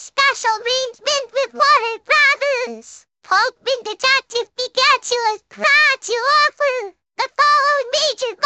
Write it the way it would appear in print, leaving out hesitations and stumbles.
special arrangement with Warner Brothers. Pokemon Detective Pikachu is proud to offer the following major